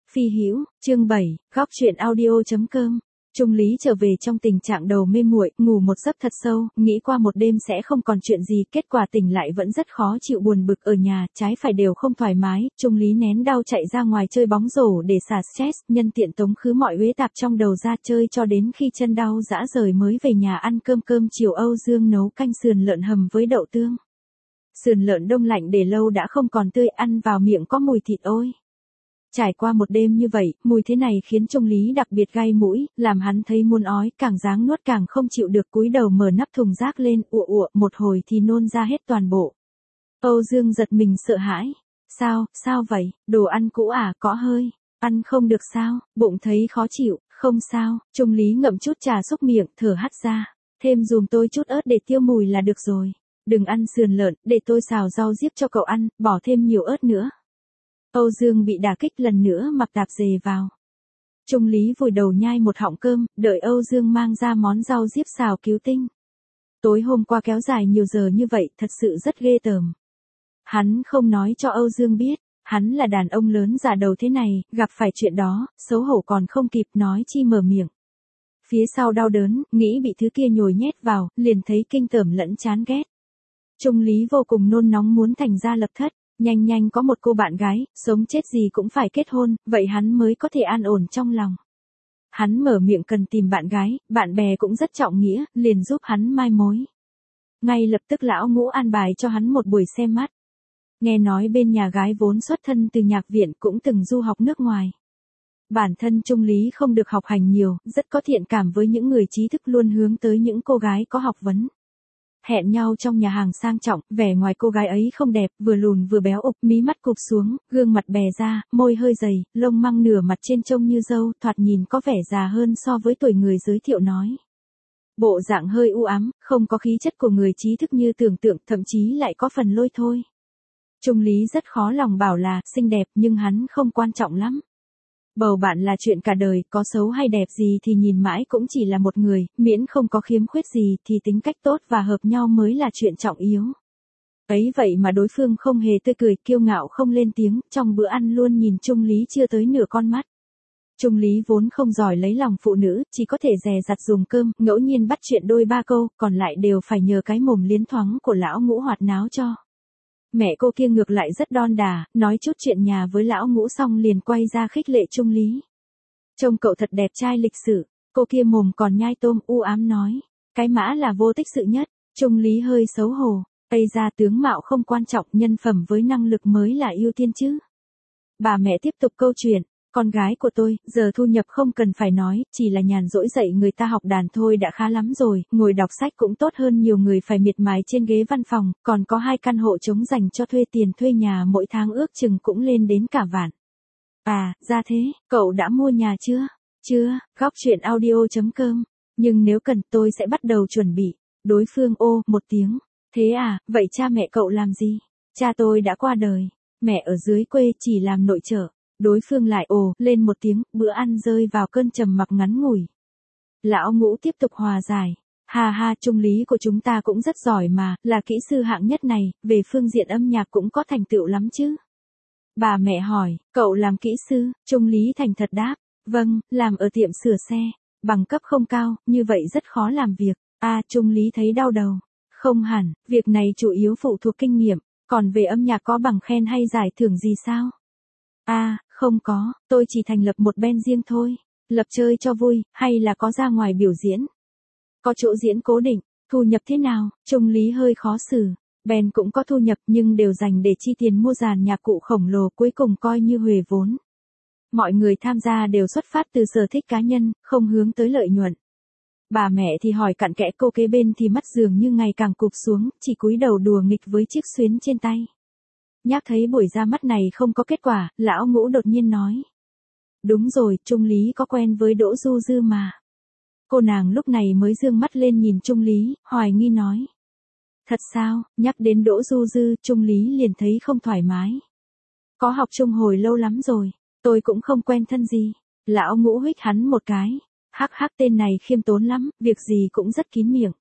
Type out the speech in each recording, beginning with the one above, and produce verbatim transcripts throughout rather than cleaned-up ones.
Phi Hữu, chương bảy, góc truyện audio chấm com. Trung Lý trở về trong tình trạng đầu mê muội, ngủ một giấc thật sâu, nghĩ qua một đêm sẽ không còn chuyện gì, kết quả tỉnh lại vẫn rất khó chịu, buồn bực ở nhà, trái phải đều không thoải mái. Trung Lý nén đau chạy ra ngoài chơi bóng rổ để xả stress, nhân tiện tống khứ mọi uế tạp trong đầu ra, chơi cho đến khi chân đau rã rời mới về nhà ăn cơm. Cơm chiều Âu Dương nấu canh sườn lợn hầm với đậu tương. Sườn lợn đông lạnh để lâu đã không còn tươi, ăn vào miệng có mùi thịt ôi. Trải qua một đêm như vậy, mùi thế này khiến Trung Lý đặc biệt gai mũi, làm hắn thấy muốn ói, càng ráng nuốt càng không chịu được, cúi đầu mở nắp thùng rác lên, ụa ụa, một hồi thì nôn ra hết toàn bộ. Âu Dương giật mình sợ hãi. Sao, sao vậy, đồ ăn cũ à, có hơi, ăn không được sao, bụng thấy khó chịu, không sao. Trung Lý ngậm chút trà xúc miệng, thở hắt ra, thêm dùm tôi chút ớt để tiêu mùi là được rồi. Đừng ăn sườn lợn, để tôi xào rau diếp cho cậu ăn, bỏ thêm nhiều ớt nữa. Âu Dương bị đả kích lần nữa mặc tạp dề vào. Trung Lý vùi đầu nhai một họng cơm, đợi Âu Dương mang ra món rau diếp xào cứu tinh. Tối hôm qua kéo dài nhiều giờ như vậy, thật sự rất ghê tởm. Hắn không nói cho Âu Dương biết, hắn là đàn ông lớn già đầu thế này, gặp phải chuyện đó, xấu hổ còn không kịp nói chi mở miệng. Phía sau đau đớn, nghĩ bị thứ kia nhồi nhét vào, liền thấy kinh tởm lẫn chán ghét. Trung Lý vô cùng nôn nóng muốn thành gia lập thất. Nhanh nhanh có một cô bạn gái, sống chết gì cũng phải kết hôn, vậy hắn mới có thể an ổn trong lòng. Hắn mở miệng cần tìm bạn gái, bạn bè cũng rất trọng nghĩa, liền giúp hắn mai mối. Ngay lập tức lão Ngũ an bài cho hắn một buổi xem mắt. Nghe nói bên nhà gái vốn xuất thân từ nhạc viện, cũng từng du học nước ngoài. Bản thân Trung Lý không được học hành nhiều, rất có thiện cảm với những người trí thức, luôn hướng tới những cô gái có học vấn. Hẹn nhau trong nhà hàng sang trọng, vẻ ngoài cô gái ấy không đẹp, vừa lùn vừa béo ục, mí mắt cụp xuống, gương mặt bè ra, môi hơi dày, lông măng nửa mặt trên trông như dâu, thoạt nhìn có vẻ già hơn so với tuổi người giới thiệu nói. Bộ dạng hơi u ám, không có khí chất của người trí thức như tưởng tượng, thậm chí lại có phần lôi thôi. Trung Lý rất khó lòng bảo là xinh đẹp, nhưng hắn không quan trọng lắm. Bầu bạn là chuyện cả đời, có xấu hay đẹp gì thì nhìn mãi cũng chỉ là một người, miễn không có khiếm khuyết gì thì tính cách tốt và hợp nhau mới là chuyện trọng yếu. Ấy vậy mà đối phương không hề tươi cười, kiêu ngạo không lên tiếng, trong bữa ăn luôn nhìn Trung Lý chưa tới nửa con mắt. Trung Lý vốn không giỏi lấy lòng phụ nữ, chỉ có thể dè dặt dùng cơm, ngẫu nhiên bắt chuyện đôi ba câu, còn lại đều phải nhờ cái mồm liến thoáng của lão Ngũ hoạt náo cho. Mẹ cô kia ngược lại rất đon đà, nói chút chuyện nhà với lão Ngũ xong liền quay ra khích lệ Trung Lý. Trông cậu thật đẹp trai lịch sự, cô kia mồm còn nhai tôm, u ám nói. Cái mã là vô tích sự nhất. Trung Lý hơi xấu hổ, Tây ra tướng mạo không quan trọng, nhân phẩm với năng lực mới là ưu tiên chứ. Bà mẹ tiếp tục câu chuyện. Con gái của tôi, giờ thu nhập không cần phải nói, chỉ là nhàn rỗi dạy người ta học đàn thôi đã khá lắm rồi, ngồi đọc sách cũng tốt hơn nhiều người phải miệt mài trên ghế văn phòng, còn có hai căn hộ trống dành cho thuê, tiền thuê nhà mỗi tháng ước chừng cũng lên đến cả vạn. À, ra thế, cậu đã mua nhà chưa? Chưa, góc truyện audio chấm com, nhưng nếu cần tôi sẽ bắt đầu chuẩn bị. Đối phương ô một tiếng, thế à, vậy cha mẹ cậu làm gì? Cha tôi đã qua đời, mẹ ở dưới quê chỉ làm nội trợ. Đối phương lại ồ lên một tiếng, bữa ăn rơi vào cơn trầm mặc ngắn ngủi. Lão Ngũ tiếp tục hòa giải. Ha ha, Trung Lý của chúng ta cũng rất giỏi mà, là kỹ sư hạng nhất này, về phương diện âm nhạc cũng có thành tựu lắm chứ. Bà mẹ hỏi, cậu làm kỹ sư? Trung Lý thành thật đáp, vâng, làm ở tiệm sửa xe, bằng cấp không cao, như vậy rất khó làm việc. À, Trung Lý thấy đau đầu. Không hẳn, việc này chủ yếu phụ thuộc kinh nghiệm, còn về âm nhạc có bằng khen hay giải thưởng gì sao? À, không có, tôi chỉ thành lập một band riêng thôi. Lập chơi cho vui, hay là có ra ngoài biểu diễn? Có chỗ diễn cố định, thu nhập thế nào? Trung Lý hơi khó xử. Band cũng có thu nhập nhưng đều dành để chi tiền mua dàn nhạc cụ khổng lồ, cuối cùng coi như huề vốn. Mọi người tham gia đều xuất phát từ sở thích cá nhân, không hướng tới lợi nhuận. Bà mẹ thì hỏi cặn kẽ, cô kế bên thì mắt dường như ngày càng cụp xuống, chỉ cúi đầu đùa nghịch với chiếc xuyến trên tay. Nhắc thấy buổi ra mắt này không có kết quả, lão Ngũ đột nhiên nói. Đúng rồi, Trung Lý có quen với Đỗ Du Dư mà. Cô nàng lúc này mới dương mắt lên nhìn Trung Lý, hoài nghi nói. Thật sao, nhắc đến Đỗ Du Dư, Trung Lý liền thấy không thoải mái. Có học chung hồi lâu lắm rồi, tôi cũng không quen thân gì. Lão Ngũ huých hắn một cái. Hắc hắc, tên này khiêm tốn lắm, việc gì cũng rất kín miệng.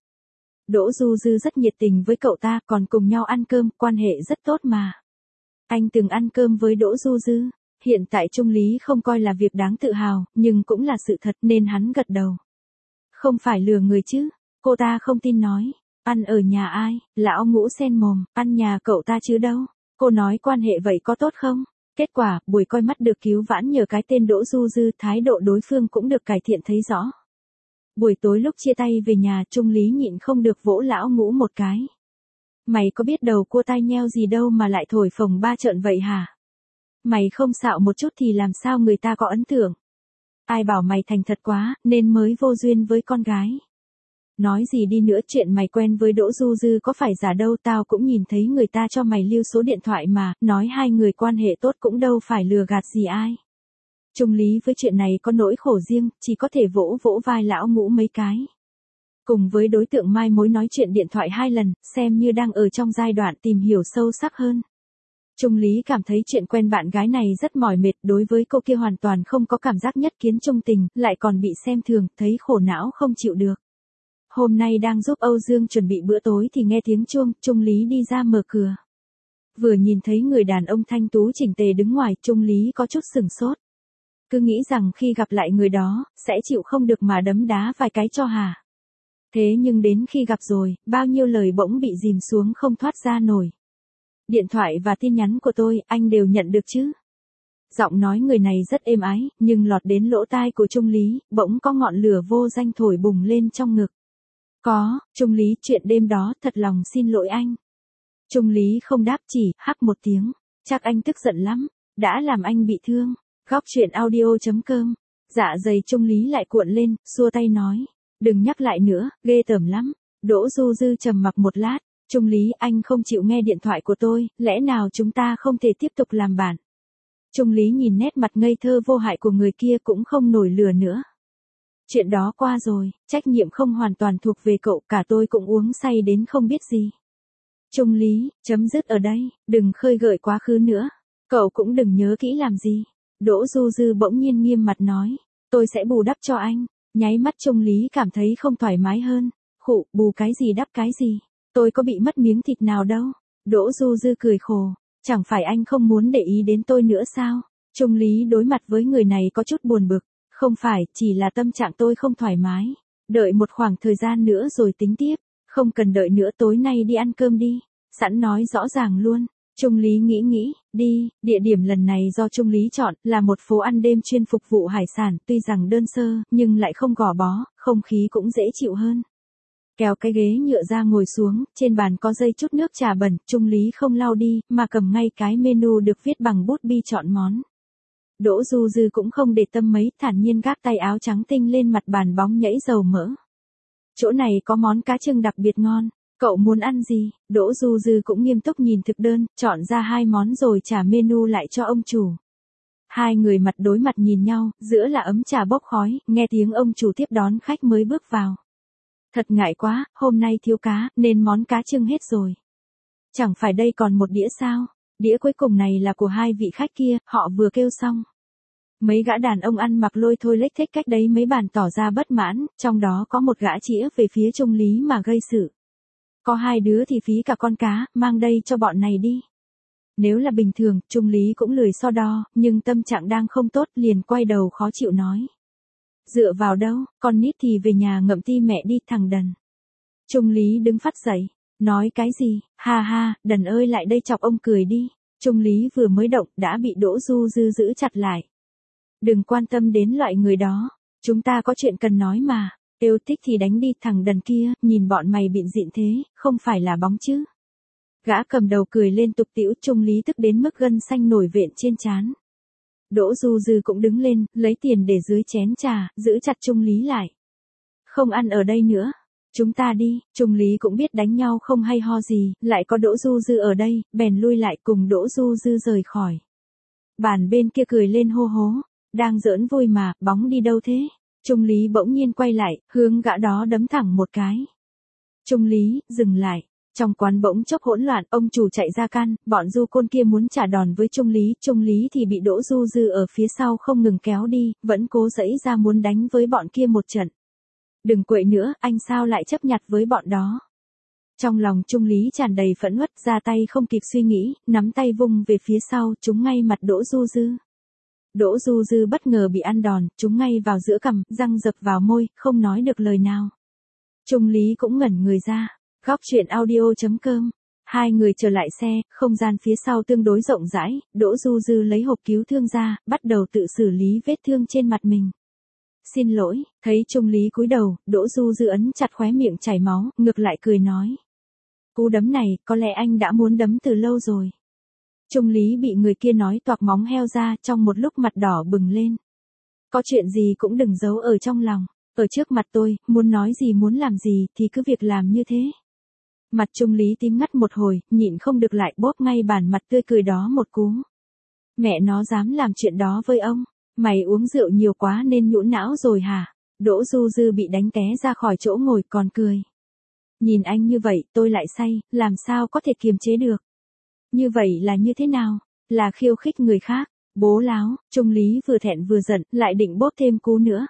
Đỗ Du Dư rất nhiệt tình với cậu ta, còn cùng nhau ăn cơm, quan hệ rất tốt mà. Anh từng ăn cơm với Đỗ Du Dư. hiện tại Trung Lý không coi là việc đáng tự hào, nhưng cũng là sự thật nên hắn gật đầu. Không phải lừa người chứ, cô ta không tin nói. Ăn ở nhà ai, lão Ngũ sen mồm, ăn nhà cậu ta chứ đâu. Cô nói quan hệ vậy có tốt không? Kết quả, buổi coi mắt được cứu vãn nhờ cái tên Đỗ Du Dư, thái độ đối phương cũng được cải thiện thấy rõ. Buổi tối lúc chia tay về nhà, Trung Lý nhịn không được vỗ lão Ngũ một cái. Mày có biết đầu cua tai nheo gì đâu mà lại thổi phồng ba trợn vậy hả? Mày không xạo một chút thì làm sao người ta có ấn tượng? Ai bảo mày thành thật quá, nên mới vô duyên với con gái. Nói gì đi nữa, chuyện mày quen với Đỗ Du Dư có phải giả đâu, tao cũng nhìn thấy người ta cho mày lưu số điện thoại mà, nói hai người quan hệ tốt cũng đâu phải lừa gạt gì ai. Trung Lý với chuyện này có nỗi khổ riêng, chỉ có thể vỗ vỗ vai lão Ngũ mấy cái. Cùng với đối tượng mai mối nói chuyện điện thoại hai lần, xem như đang ở trong giai đoạn tìm hiểu sâu sắc hơn. Trung Lý cảm thấy chuyện quen bạn gái này rất mỏi mệt, đối với cô kia hoàn toàn không có cảm giác nhất kiến trung tình, lại còn bị xem thường, thấy khổ não không chịu được. Hôm nay đang giúp Âu Dương chuẩn bị bữa tối thì nghe tiếng chuông, Trung Lý đi ra mở cửa. Vừa nhìn thấy người đàn ông thanh tú chỉnh tề đứng ngoài, Trung Lý có chút sửng sốt. Cứ nghĩ rằng khi gặp lại người đó, sẽ chịu không được mà đấm đá vài cái cho hả. Thế nhưng đến khi gặp rồi, bao nhiêu lời bỗng bị dìm xuống không thoát ra nổi. Điện thoại và tin nhắn của tôi, anh đều nhận được chứ? Giọng nói người này rất êm ái, nhưng lọt đến lỗ tai của Trung Lý, bỗng có ngọn lửa vô danh thổi bùng lên trong ngực. Có, Trung Lý, chuyện đêm đó, thật lòng xin lỗi anh. Trung Lý không đáp, chỉ hắc một tiếng. Chắc anh tức giận lắm, đã làm anh bị thương. Góc chuyện audio chấm com. Dạ dày Trung Lý lại cuộn lên, xua tay nói. Đừng nhắc lại nữa, ghê tởm lắm. Đỗ Du Dư trầm mặc một lát. Trung Lý, anh không chịu nghe điện thoại của tôi, lẽ nào chúng ta không thể tiếp tục làm bạn? Trung Lý nhìn nét mặt ngây thơ vô hại của người kia cũng không nổi lửa nữa. Chuyện đó qua rồi, trách nhiệm không hoàn toàn thuộc về cậu, cả tôi cũng uống say đến không biết gì. Trung Lý, chấm dứt ở đây, đừng khơi gợi quá khứ nữa. Cậu cũng đừng nhớ kỹ làm gì. Đỗ Du Dư bỗng nhiên nghiêm mặt nói, tôi sẽ bù đắp cho anh. Nháy mắt Trung Lý cảm thấy không thoải mái hơn. Khụ, bù cái gì đắp cái gì? Tôi có bị mất miếng thịt nào đâu. Đỗ Du Dư cười khổ, chẳng phải anh không muốn để ý đến tôi nữa sao? Trung Lý đối mặt với người này có chút buồn bực. Không phải, chỉ là tâm trạng tôi không thoải mái. Đợi một khoảng thời gian nữa rồi tính tiếp. Không cần đợi nữa, tối nay đi ăn cơm đi. Sẵn nói rõ ràng luôn. Trung Lý nghĩ nghĩ, đi, địa điểm lần này do Trung Lý chọn là một phố ăn đêm chuyên phục vụ hải sản, tuy rằng đơn sơ, nhưng lại không gò bó, không khí cũng dễ chịu hơn. Kéo cái ghế nhựa ra ngồi xuống, trên bàn có dây chút nước trà bẩn, Trung Lý không lau đi, mà cầm ngay cái menu được viết bằng bút bi chọn món. Đỗ Du Dư cũng không để tâm mấy, thản nhiên gác tay áo trắng tinh lên mặt bàn bóng nhảy dầu mỡ. Chỗ này có món cá trưng đặc biệt ngon, cậu muốn ăn gì? Đỗ Du Dư cũng nghiêm túc nhìn thực đơn, chọn ra hai món rồi trả menu lại cho ông chủ. Hai người mặt đối mặt nhìn nhau, giữa là ấm trà bốc khói, nghe tiếng ông chủ tiếp đón khách mới bước vào. Thật ngại quá, hôm nay thiếu cá, nên món cá trưng hết rồi. Chẳng phải đây còn một đĩa sao? Đĩa cuối cùng này là của hai vị khách kia, họ vừa kêu xong. Mấy gã đàn ông ăn mặc lôi thôi lếch thếch cách đấy mấy bàn tỏ ra bất mãn, trong đó có một gã chĩa về phía Trung Lý mà gây sự. Có hai đứa thì phí cả con cá, mang đây cho bọn này đi. Nếu là bình thường, Trung Lý cũng lười so đo, nhưng tâm trạng đang không tốt, liền quay đầu khó chịu nói. Dựa vào đâu, con nít thì về nhà ngậm ti mẹ đi, thằng đần. Trung Lý đứng phắt dậy, nói cái gì, ha ha, đần ơi, lại đây chọc ông cười đi. Trung Lý vừa mới động, đã bị Đỗ Du Dư giữ chặt lại. Đừng quan tâm đến loại người đó, chúng ta có chuyện cần nói mà, yêu thích thì đánh đi, thằng đần kia, nhìn bọn mày bịn dịn thế, không phải là bóng chứ. Gã cầm đầu cười lên tục tĩu, Trung Lý tức đến mức gân xanh nổi vện trên trán. Đỗ Du Dư cũng đứng lên, lấy tiền để dưới chén trà, giữ chặt Trung Lý lại. Không ăn ở đây nữa, chúng ta đi. Trung Lý cũng biết đánh nhau không hay ho gì, lại có Đỗ Du Dư ở đây, bèn lui lại cùng Đỗ Du Dư rời khỏi. Bàn bên kia cười lên hô hố, đang giỡn vui mà, bóng đi đâu thế? Trung Lý bỗng nhiên quay lại, hướng gã đó đấm thẳng một cái. Trung Lý, dừng lại. Trong quán bỗng chốc hỗn loạn, ông chủ chạy ra can, bọn du côn kia muốn trả đòn với Trung Lý, Trung Lý thì bị Đỗ Du Dư ở phía sau không ngừng kéo đi, vẫn cố giãy ra muốn đánh với bọn kia một trận. Đừng quậy nữa, anh sao lại chấp nhặt với bọn đó? Trong lòng Trung Lý tràn đầy phẫn uất, ra tay không kịp suy nghĩ, nắm tay vung về phía sau, trúng ngay mặt Đỗ Du Dư. Đỗ Du Dư bất ngờ bị ăn đòn, trúng ngay vào giữa cằm, răng rực vào môi, không nói được lời nào. Trung Lý cũng ngẩn người ra. Góc truyện audio chấm com. Hai người trở lại xe, không gian phía sau tương đối rộng rãi, Đỗ Du Dư lấy hộp cứu thương ra, bắt đầu tự xử lý vết thương trên mặt mình. Xin lỗi, thấy Trung Lý cúi đầu, Đỗ Du Dư ấn chặt khóe miệng chảy máu, ngược lại cười nói. Cú đấm này, có lẽ anh đã muốn đấm từ lâu rồi. Trung Lý bị người kia nói toạc móng heo ra, trong một lúc mặt đỏ bừng lên. Có chuyện gì cũng đừng giấu ở trong lòng, ở trước mặt tôi, muốn nói gì muốn làm gì thì cứ việc làm như thế. Mặt Trung Lý tím ngắt một hồi, nhịn không được lại bóp ngay bàn mặt tươi cười đó một cú. Mẹ nó dám làm chuyện đó với ông, mày uống rượu nhiều quá nên nhũn não rồi hả? Đỗ Du Dư bị đánh té ra khỏi chỗ ngồi còn cười. Nhìn anh như vậy tôi lại say, làm sao có thể kiềm chế được. Như vậy là như thế nào? Là khiêu khích người khác, bố láo, Trung Lý vừa thẹn vừa giận, lại định bóp thêm cú nữa.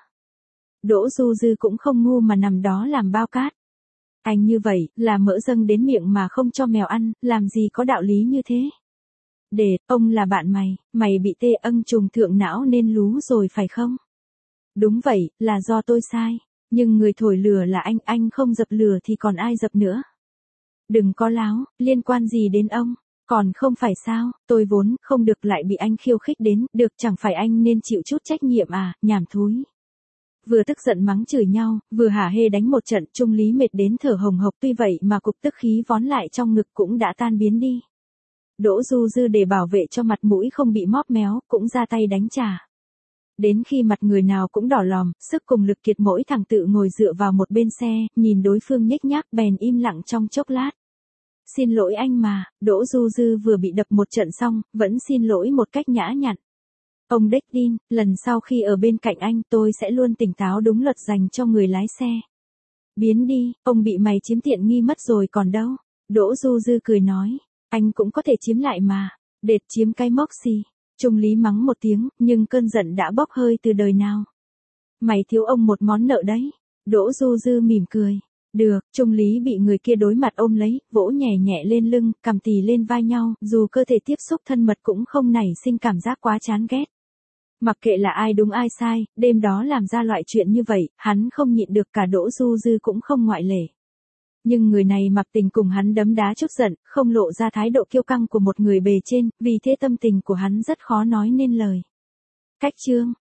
Đỗ Du Dư cũng không ngu mà nằm đó làm bao cát. Anh như vậy, là mỡ dâng đến miệng mà không cho mèo ăn, làm gì có đạo lý như thế. Để, ông là bạn mày, mày bị tê âng trùng thượng não nên lú rồi phải không? Đúng vậy, là do tôi sai. Nhưng người thổi lửa là anh, anh không dập lửa thì còn ai dập nữa. Đừng có láo, liên quan gì đến ông, còn không phải sao, tôi vốn không được lại bị anh khiêu khích đến, được chẳng phải anh nên chịu chút trách nhiệm à, nhảm thúi. Vừa tức giận mắng chửi nhau, vừa hả hê đánh một trận, Trung Lý mệt đến thở hồng hộc, tuy vậy mà cục tức khí vón lại trong ngực cũng đã tan biến đi. Đỗ Du Dư để bảo vệ cho mặt mũi không bị móp méo, cũng ra tay đánh trả. Đến khi mặt người nào cũng đỏ lòm, sức cùng lực kiệt, mỗi thằng tự ngồi dựa vào một bên xe, nhìn đối phương nhếch nhác bèn im lặng trong chốc lát. Xin lỗi anh mà, Đỗ Du Dư vừa bị đập một trận xong, vẫn xin lỗi một cách nhã nhặn. Ông đếch tin, lần sau khi ở bên cạnh anh tôi sẽ luôn tỉnh táo đúng luật dành cho người lái xe. Biến đi, ông bị mày chiếm tiện nghi mất rồi còn đâu. Đỗ Du Dư cười nói, anh cũng có thể chiếm lại mà, đệt chiếm cái móc xì. Trung Lý mắng một tiếng, nhưng cơn giận đã bốc hơi từ đời nào. Mày thiếu ông một món nợ đấy. Đỗ Du Dư mỉm cười. Được, Trung Lý bị người kia đối mặt ôm lấy, vỗ nhẹ nhẹ lên lưng, cằm tì lên vai nhau, dù cơ thể tiếp xúc thân mật cũng không nảy sinh cảm giác quá chán ghét. Mặc kệ là ai đúng ai sai, đêm đó làm ra loại chuyện như vậy, hắn không nhịn được, cả Đỗ Du Dư cũng không ngoại lệ. Nhưng người này mặc tình cùng hắn đấm đá chút giận, không lộ ra thái độ kiêu căng của một người bề trên, vì thế tâm tình của hắn rất khó nói nên lời. Cách chương